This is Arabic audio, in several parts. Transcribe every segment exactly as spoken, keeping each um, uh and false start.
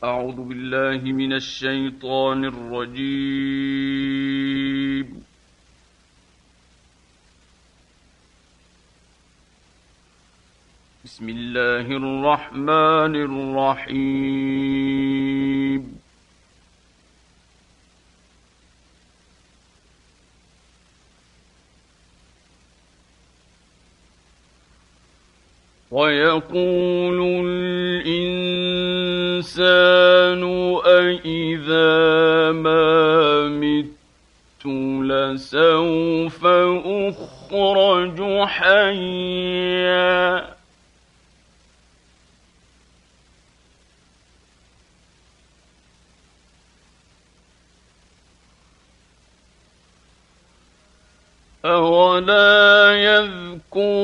أعوذ بالله من الشيطان الرجيم. بسم الله الرحمن الرحيم. ويقول الإنسان أإذا ما مت لسوف أخرج حيا أولا يذكر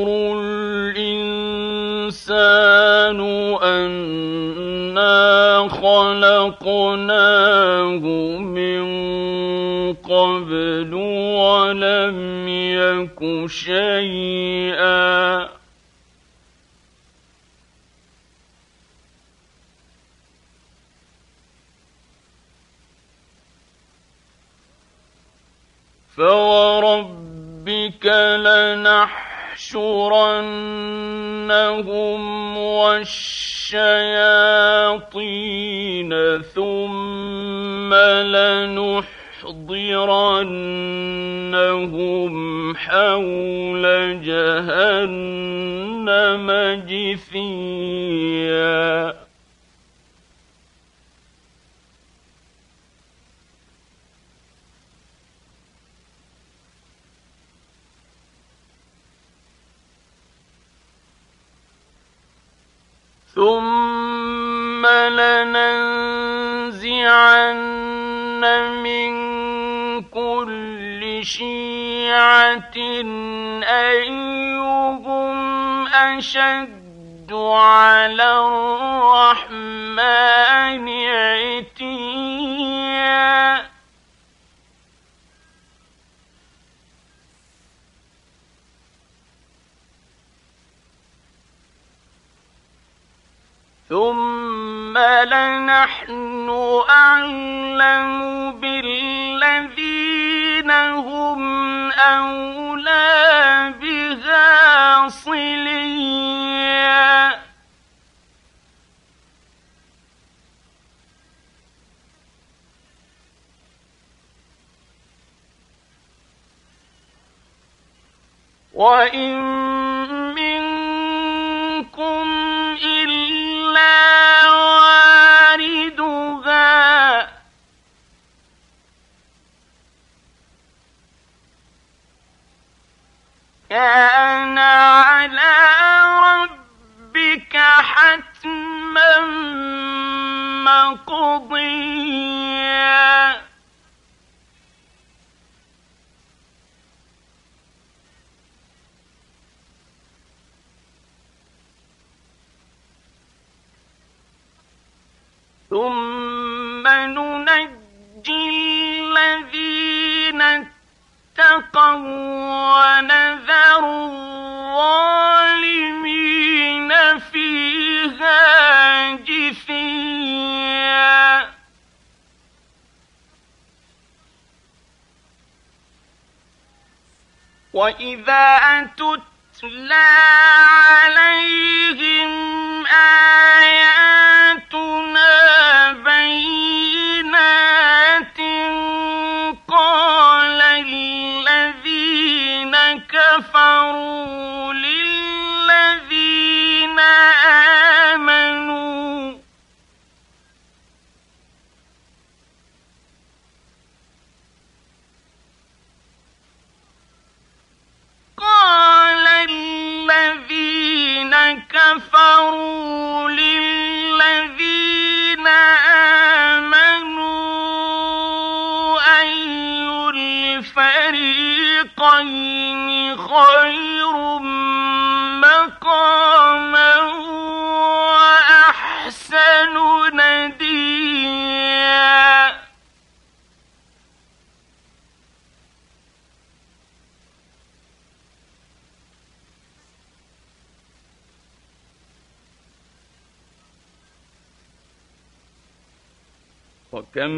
الإنسان أنا خلقناه من قبل ولم يك شيئا فوربك لنحشرنهم والشياطين ثم لنحضرنهم حول جهنم جثيا ثم لننزعن من كل شيعة أيهم أشد على الرحمن عتيا ثم لنحن أعلم بالذين هم أولى بها صليا وإن منكم إلا واردها كان على ربك حتما مقضيا ثم ننجي الذين اتقوا ونذر الظالمين فيها جثيا وإذا تتلى عليهم آياتنا بينات قال الذين كفروا للذين آمنوا قال الذين كفروا للذين آمنوا أي الفريقين خير مقاما وأحسن نديا وكم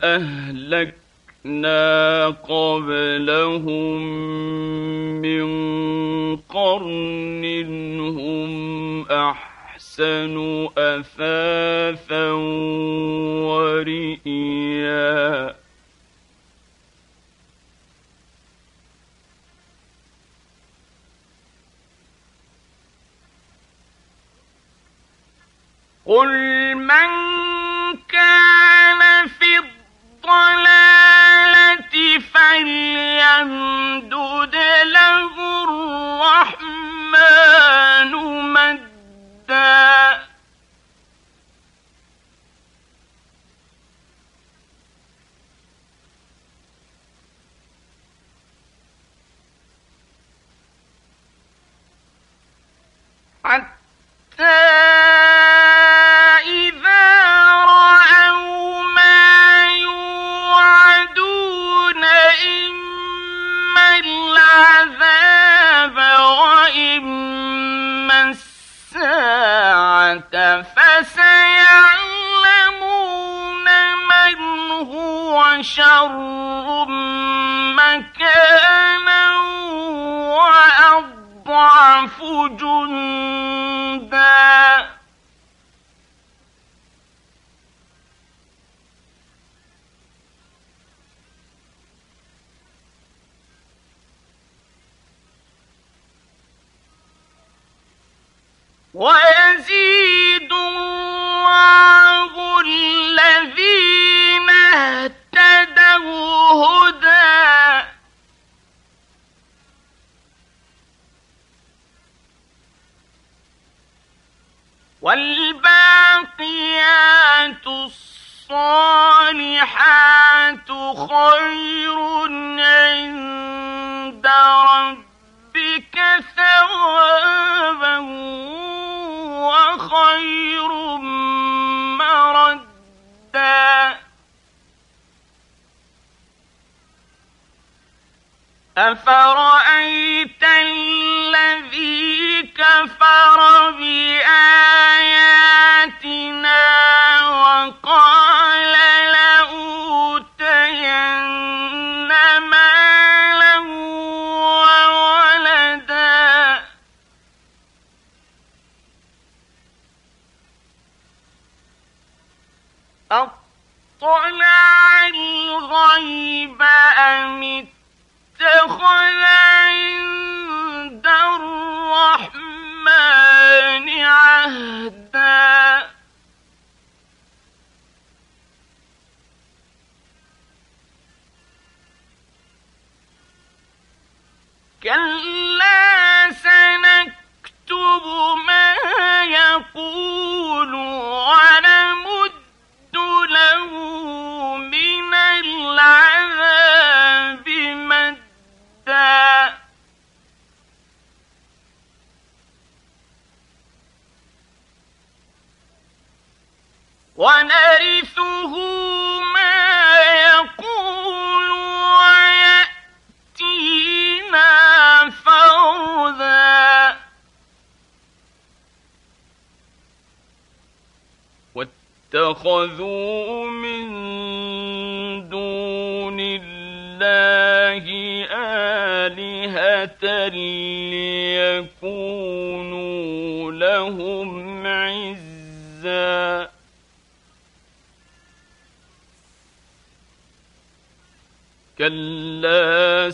أهلكنا قبلهم من قرن هم أحسن أثاثا ورئيا قل من كان في الضلالة فليمدد له الرحمن مدا حتى فسيعلمون من هو شر مكانا وأضعف جندا ويزيد الله الذين اهتدوا هدى والباقيات الصالحات خير عند ربك ثوابا وخير مردا أفرأيت الذي كفر بآياتنا وقال لأوتين مالا وولدا أطلع الغيب أم اتخذ عند الرحمن عهدا كلا سنكتب ما يقول ونمد له من العذاب مدا ونرثه ما يقول ويأتينا فردا واتخذوا من دون الله آلهة ليكونوا لهم عزا كلا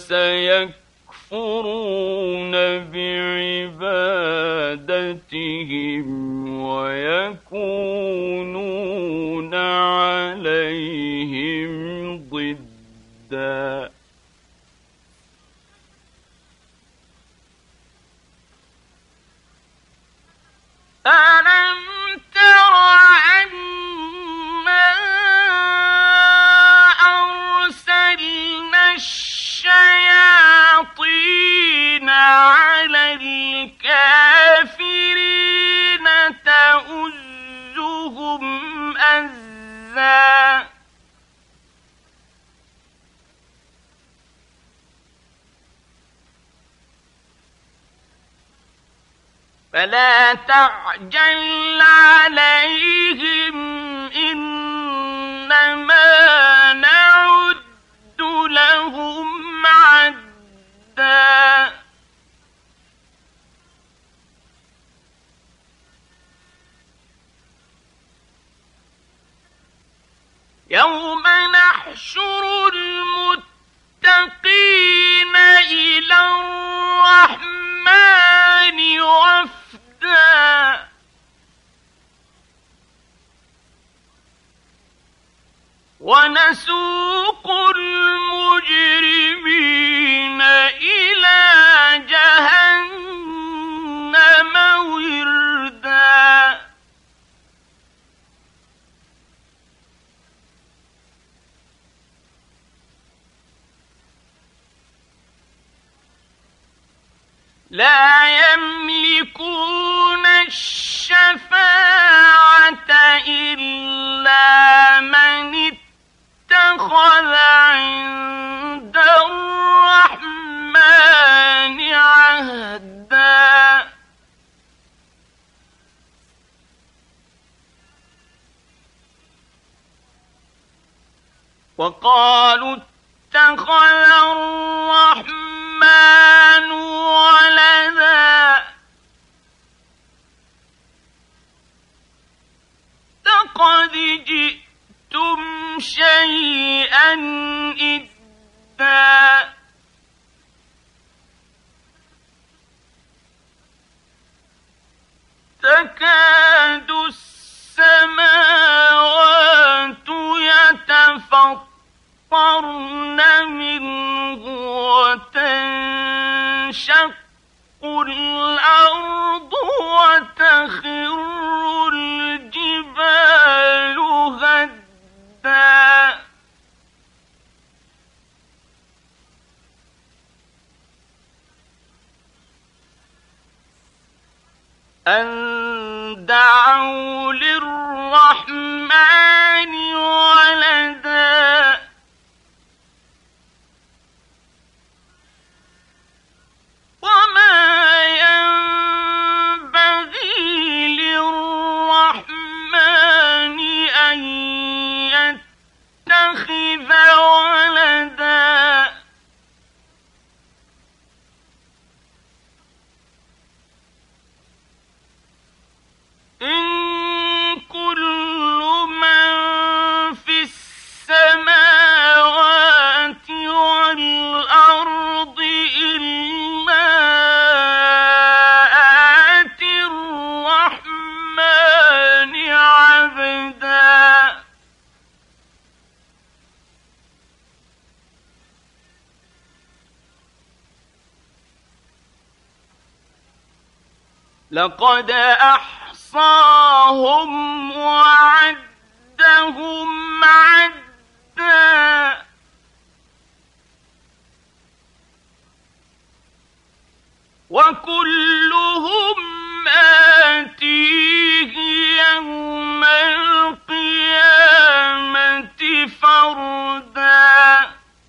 سيكفرون بعبادتهم ويكونون عليهم ضدا ألم تر أنا أرسلنا الشياطين على الكافرين تؤزهم أزا فلا تعجل عليهم إنما نعد لهم عدا يوم نحشر المتقين إلى الرحمن وفدا ونسوق المجرمين إلى جهنم وردا لا يملكون الشفاعة إلا من اتخذ عند الرحمن عهدا وقالوا اتخذ الرحمن ولدا لقد جئتم شيئا إدا تكاد السماوات يتفطرن منه وتنشق الأرض وتخر الجبال هدا أن دعوا للرحمن ولدا وما ينبغي للرحمن أن يتخذ ولدا إن كل من في السماوات والأرض إلا آتي الرحمن عبدا لقد أحصاهم وعدهم عدا وكلهم آتيه يوم القيامة فردا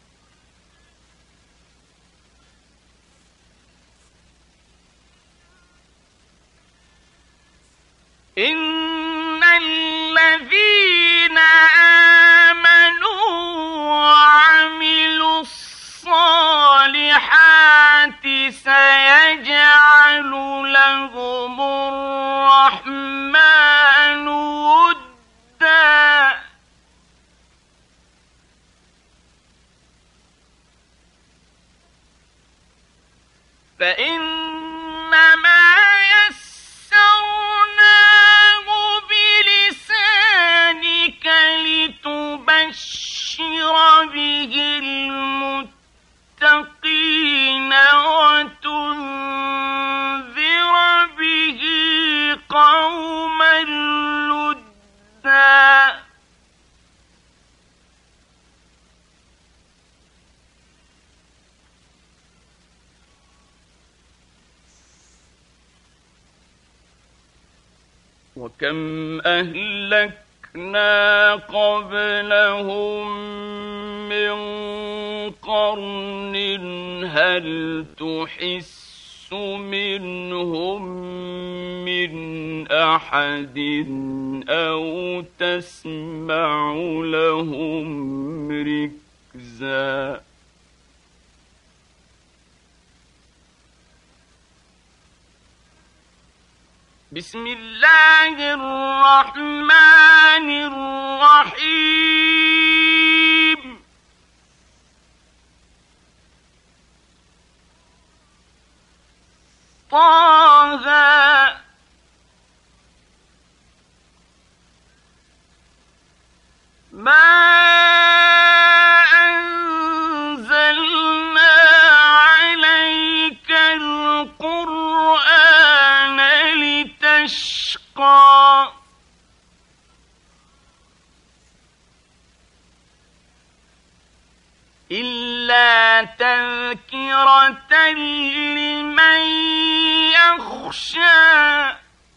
إن الذين آمنوا وعملوا الصالحات سيجعل لهم الرحمن ودا فإنما يسرناه بلسانك لتبشر به المتقين وتنذر به قوما لدا وكم أهلكنا قبلهم من قرن هل تحس منهم من أحد أو تسمع لهم ركزا بسم الله الرحمن الرحيم طه ما أنزلنا عليك القرآن لتشقى إلا تذكرة لمن يخشى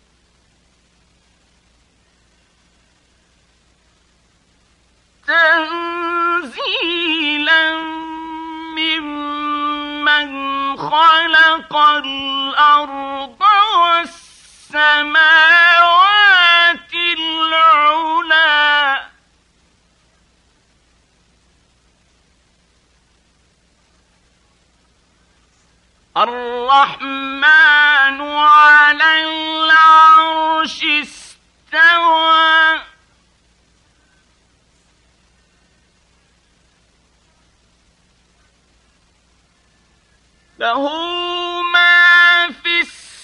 تنزيلا ممن خلق الأرض والسماوات العلى الرحمن على العرش استوى له ما في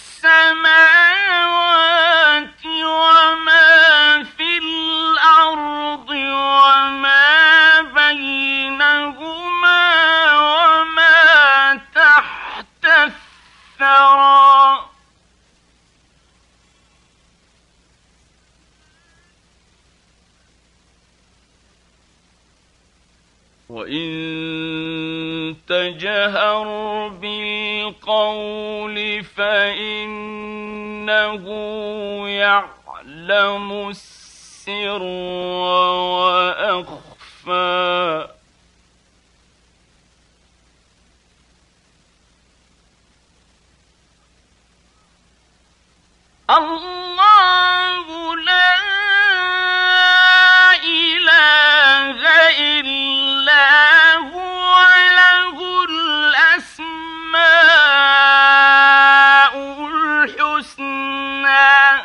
السماوات وما في الأرض وما بينهما وما تحت الثرى وإن تجهر بالقول فإنه يعلم السر وأخفى الله لا إله إلا هو له الأسماء الحسنى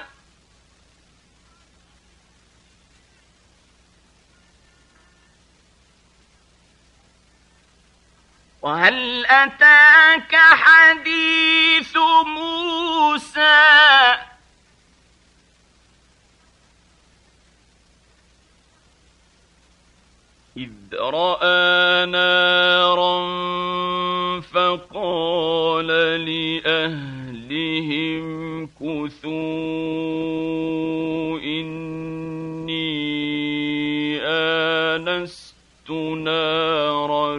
وهل أتاك حديث موسى إذ رأى نارا فقال لأهلهم كثوا إني آنست نارا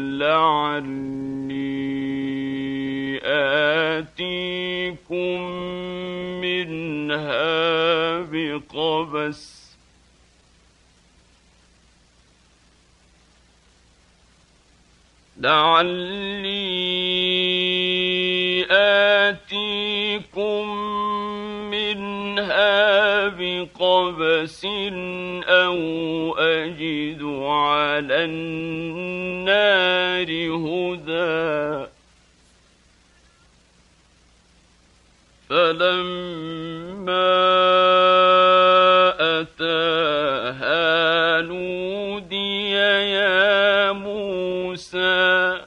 لعلي آتيكم منها بقبس لعلي آتيكم منها بقبس أو أجد على النار هدى فلما أتاها نودي يا موسى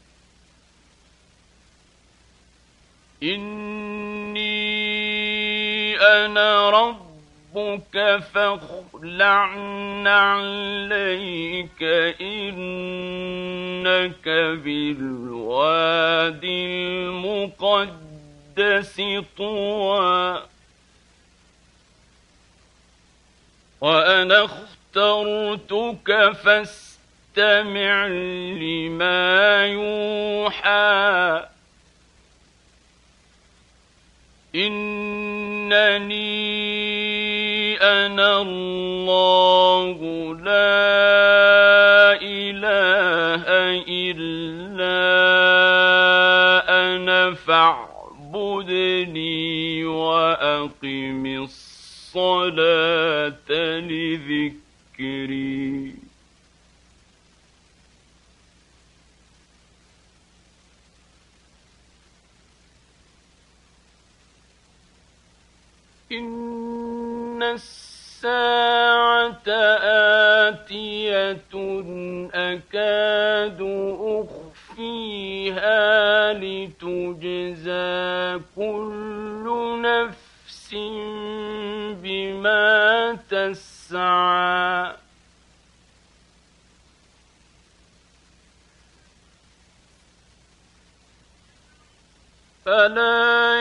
إني أنا ربك فاخلع نعليك إنك بالوادي المقدس طوى وأنا اخترتك فاستمع لما يوحى إنني أنا الله لا إله إلا أنا فاعبدني وأقم الصلاة لذكري. إن الساعة آتية أكاد أخفيها لتجزى كل نفس بما تسعى فلا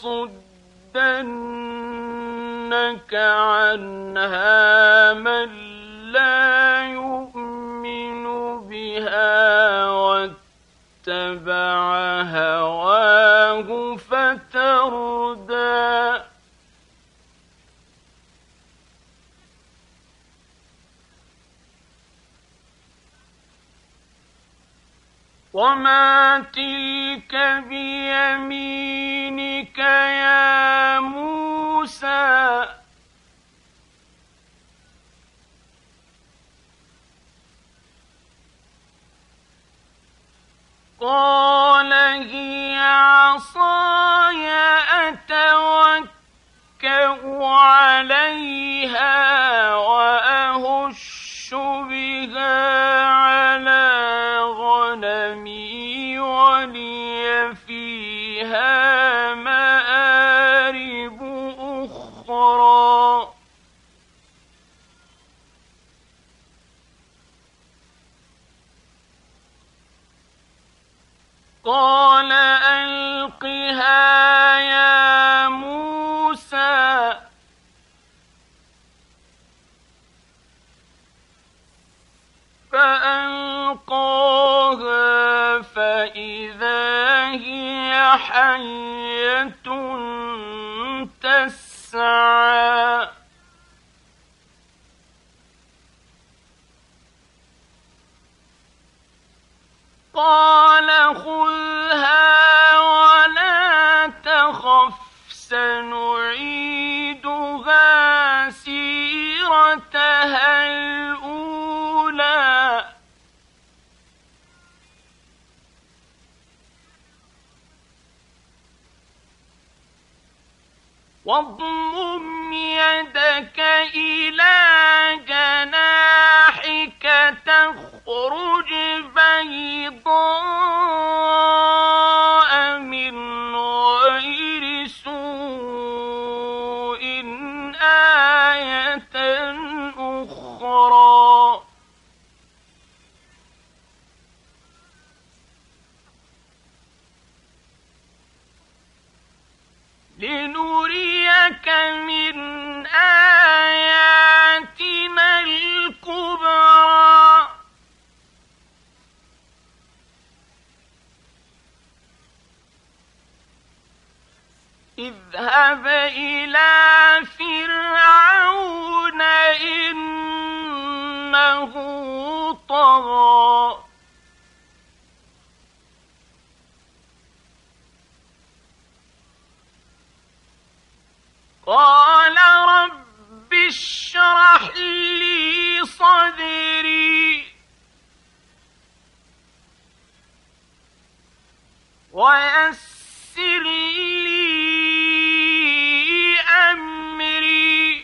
يصدنك عنها من لا يؤمن بها واتبع هواه فتردى. وما تلك بيمينك يا موسى؟ قال هي عصاي أتوكأ عليها وأهش بها على غنمي ولي فيها مآرب أخرى. قال ألقها يا موسى. فألقاها فإذا هي حية تسعى. قال خذها ولا تخف سنعيدها سيرتها الأولى. واضمم يدك إلى جناحك تخرج بيضاء من غير سوء آية أخرى. لنريك من آياتنا الكبرى. اذهب إلى فرعون إنه طغى. قال رب اشرح لي صدري ويسر لي أمري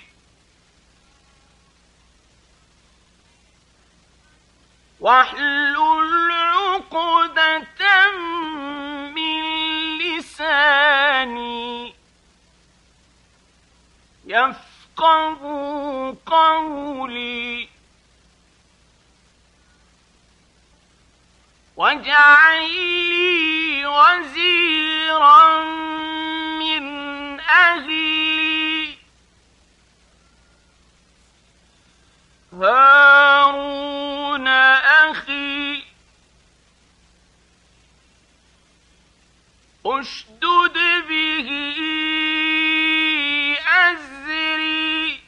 واحلل عقدة من لساني يفقهوا قولي. واجعل لي وزيرا من أهلي هارون أخي اشدد به أزري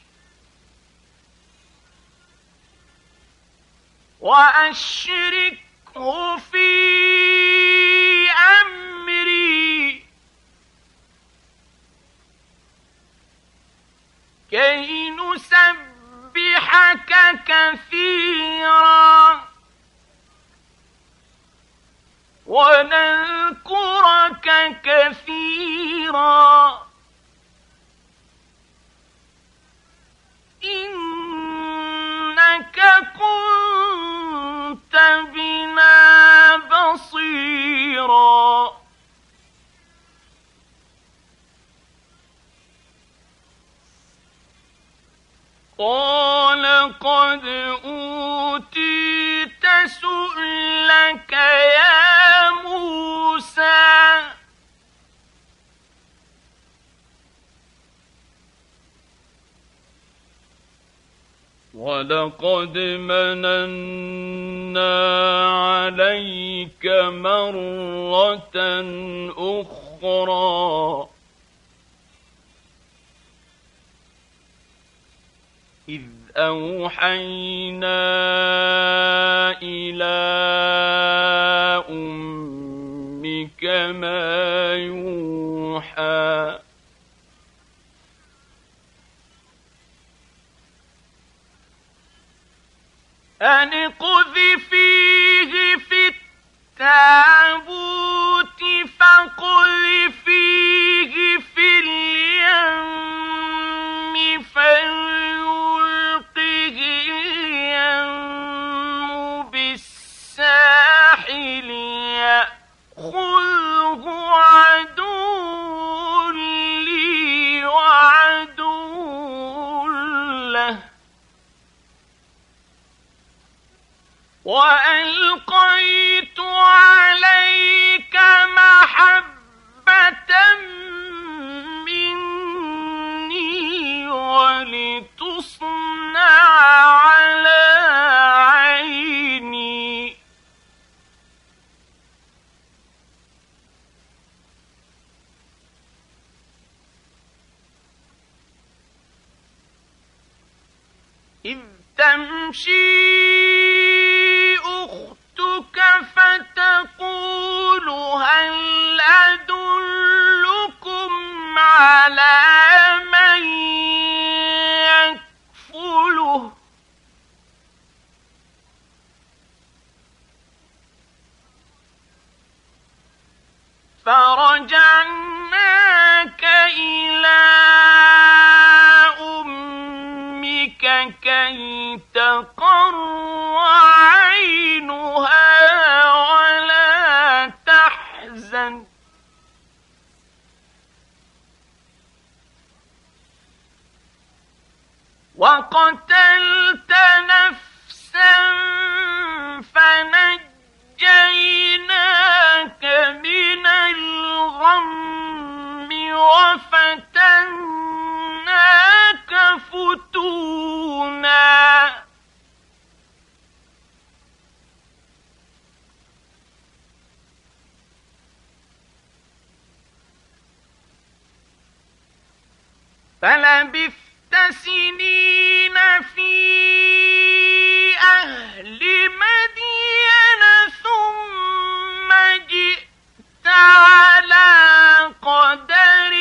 وأشركه في أمري كي نسبحك كثيرا ونذكرك كثيرا إنك كنت بنا بصيرا قال قد أوتيت سؤلك يا موسى ولقد مننا عليك مرة أخرى إذ أوحينا إلى أمك ما يوحى أن اقذفيه في التابوت فاقذفيه في اليم فليلقه اليم بالساحل يأخذه عدو لي وعدو له وألقيت عليك محبة مني ولتصنع على عيني إذ تمشي فتقول هل أدلكم على من يكفله فرجعناك إلى أمك كي تقر عينها ولا تحزن وقتلت نفسا فنجيناك من الغم وفتناك فتونا فلبثت سنين في أهل مدين ثم جئت على قدر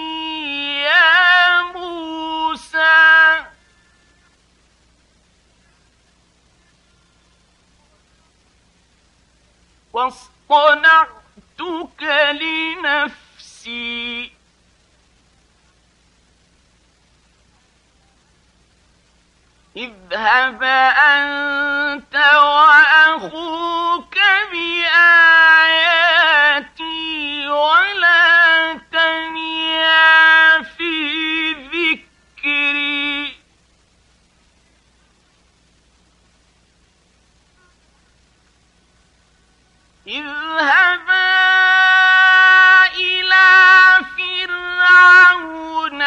يا موسى واصطنعتك لنفسي اذهب أنت وأخوك بآياتي ولا تنيا في ذكري اذهبا إلى فرعون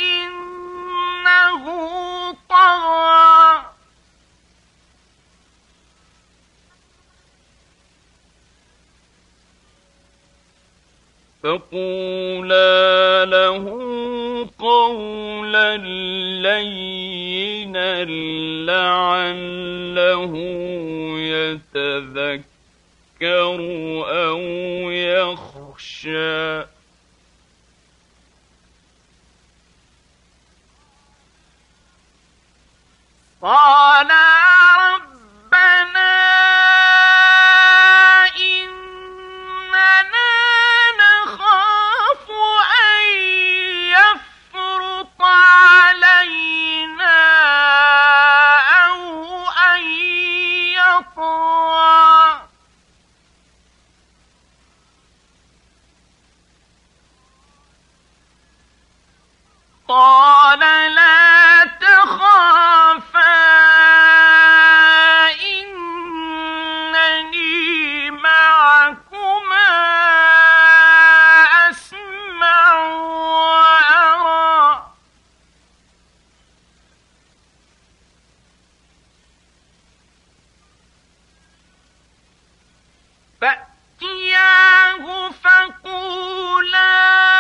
إنه طغى فقولا له قولا لينا لعله يتذكر أو يخشى قال ربنا إننا نخاف أن يفرط علينا أو أن يطغى قال لا تخافا إنني معكما أسمع وأرى فأتياه فقولا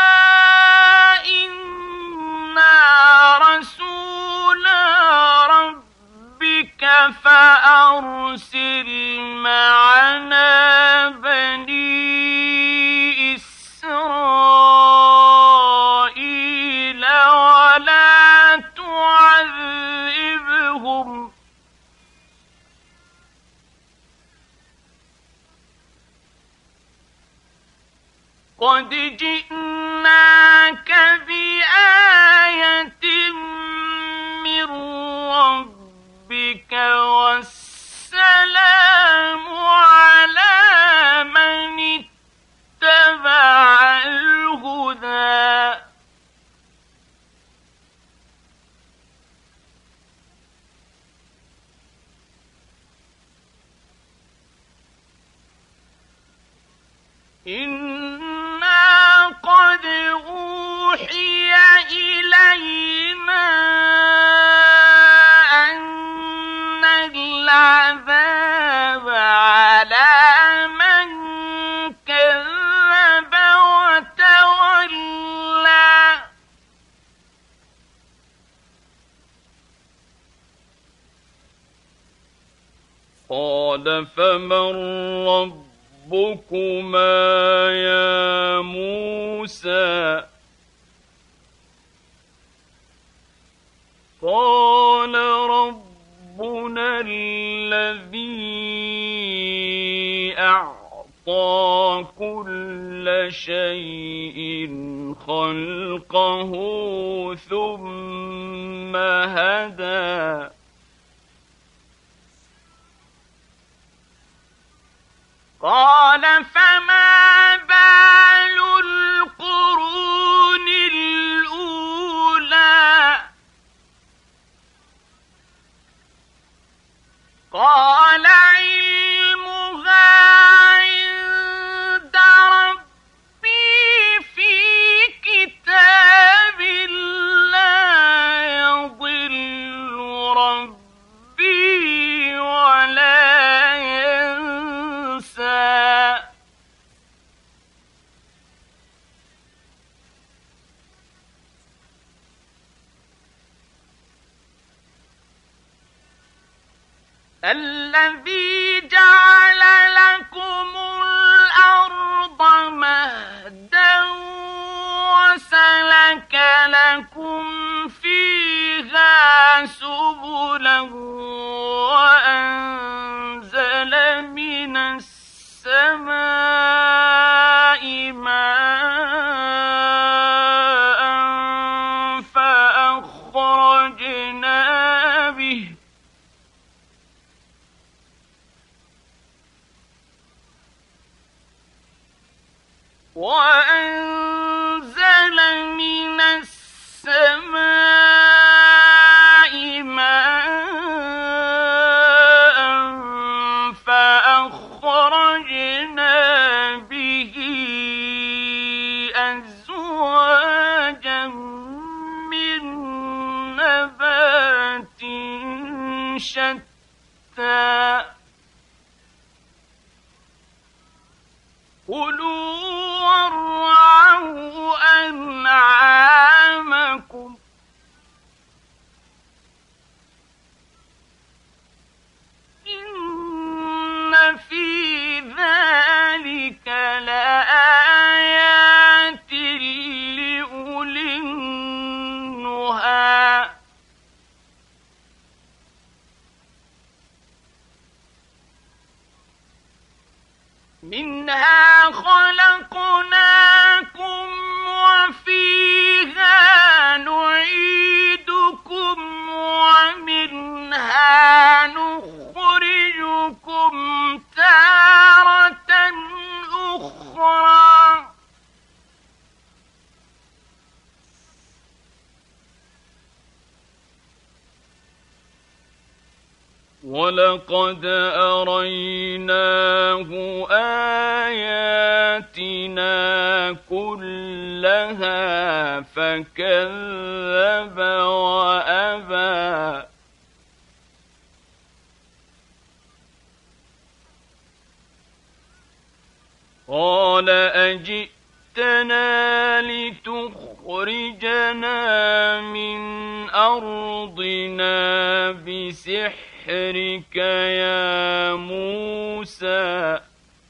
فأرسل معنا بني إسرائيل ولا تعذبهم قد جئناك بآية من ربك والسلام على من اتبع الهدى إنا قد أوحي إلينا أن العذاب على من كذب وتولى قال فمن ربكما يا موسى قال ربنا الذي أعطى كل شيء خلقه ثم هدى قال فما بال القرون الأولى قال علمها عند ربي في كتاب لا يضل ربي ولا ينسى الذي جعل لكم الأرض مهدا وسلك لكم فيها سبلا وأنزل من السماء ماء فأخرجنا به وأنزل من السماء ماء فأخرجنا به أزواجا من نبات شتى كلوا وارعوا أنعامكم إن في ذلك لآيات لأولي النهى منها خلقناكم وفيها نعيدكم ومنها نخرجكم تارة أخرى. وَلَقَدْ أَرَيْنَاهُ آيَاتِنَا كُلَّهَا فَكَذَّبَ وَأَبَىٰ. قَالَ أَجِئْتَنَا لِتُخْرِجَنَا مِنْ أَرْضِنَا بِسِحْرِكَ يَا مُوسَىٰ.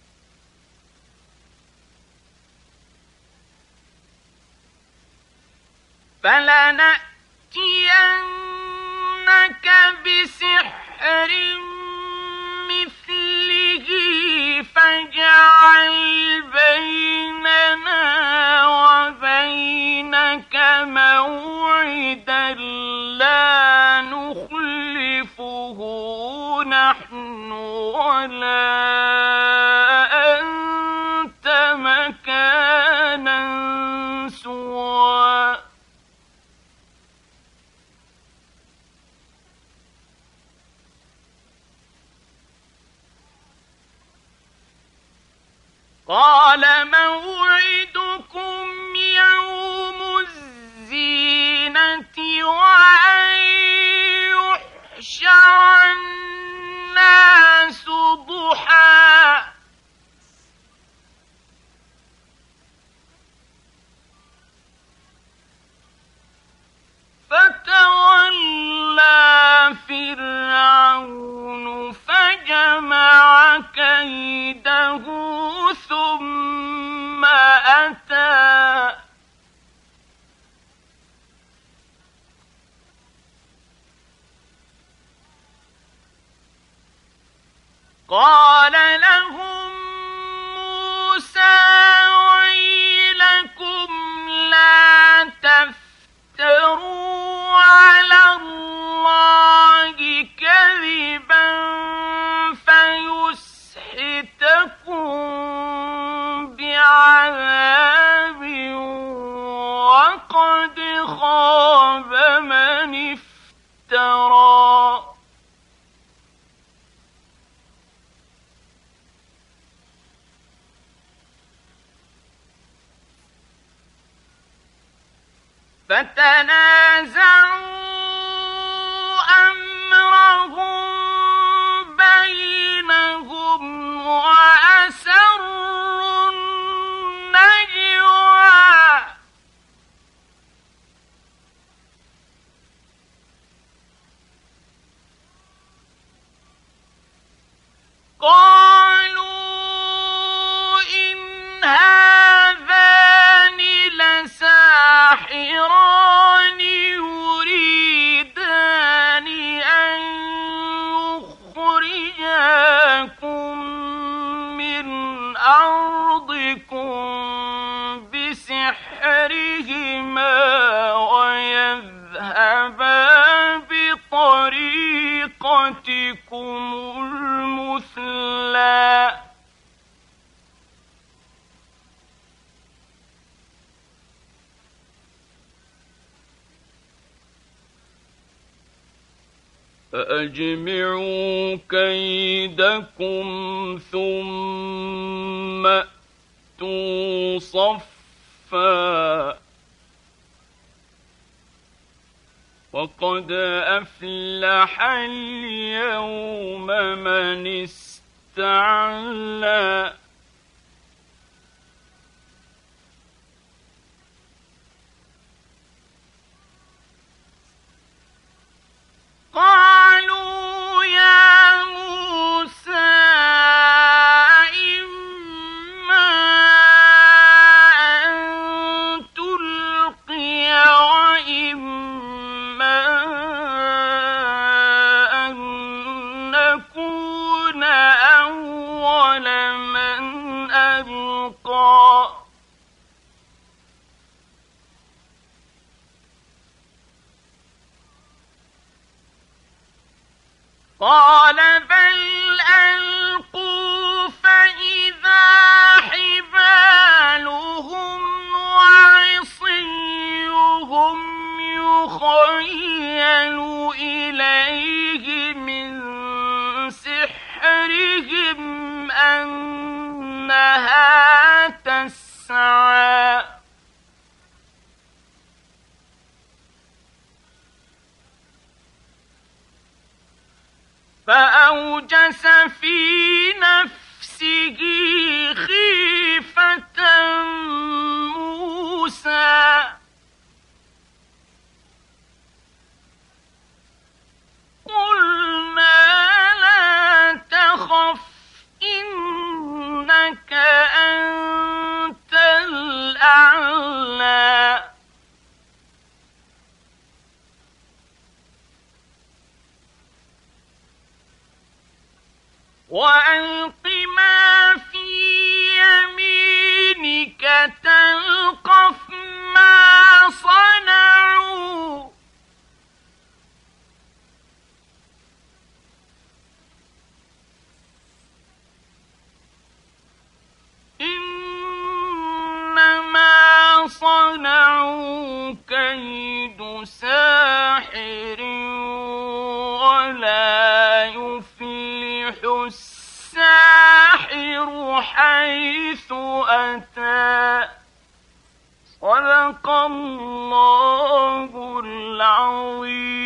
فَلَنَأْتِيَنَّكَ بِسِحْرٍ مِّثْلِهِ فَاجْعَلْ بَيْنَنَا وَبَيْنَكَ مَوْعِدًا لَّا نُخْلِفُهُ نَحْنُ وَلَا أَنتَ مَكَانًا سُوًى. قَالَ مَوْعِدُكُمْ يَوْمُ الزِّينَةِ وَأَن يُحْشَرَ النَّاسُ ضُحًى. فَتَوَلَّىٰ فِرْعَوْنُ فَجَمَعَ كَيْدَهُ ثُمَّ أَتَىٰ. قَالَ لَهُم مُّوسَىٰ وَيْلَكُمْ لَا تَفْتَرُوا عَلَى اللَّهِ كَذِبًا فَيُسْحِتَكُم بِعَذَابٍ وَقَدْ خَابَ مَنِ افْتَرَىٰ. فَتَنَازَعُوا أَمْرَهُم بَيْنَهُمْ وَأَسَرُّوا النَّجْوَىٰ. قَالُوا إِنْ هَٰذَانِ لَسَاحِرَانِ يُرِيدَانِ أَن يُخْرِجَاكُم مِّنْ أَرْضِكُم بِسِحْرِهِمَا وَيَذْهَبَا بِطَرِيقَتِكُمُ الْمُثْلَىٰ. فَأَجْمِعُوا كَيْدَكُمْ ثُمَّ ائْتُوا صَفًّا. وَقَدْ أَفْلَحَ الْيَوْمَ مَنِ اسْتَعْلَىٰ. قَالُوا يَا مُوسَىٰ إِمَّا أَن تُلْقِيَ وَإِمَّا أَن نَّكُونَ أَوَّلَ مَن قال بل ألقوا فإذا حبالهم وعصيهم يخيل إليه من سحرهم أنها تسعى فأوجس في نفسه خيفة موسى قلنا لا تخف إنك أنت الأعلى وألق ما في يمينك تلقف ما صنعوا إنما صنعوا كيد ساحر ولا يفلح الساحر حيث أتى صدق الله العظيم.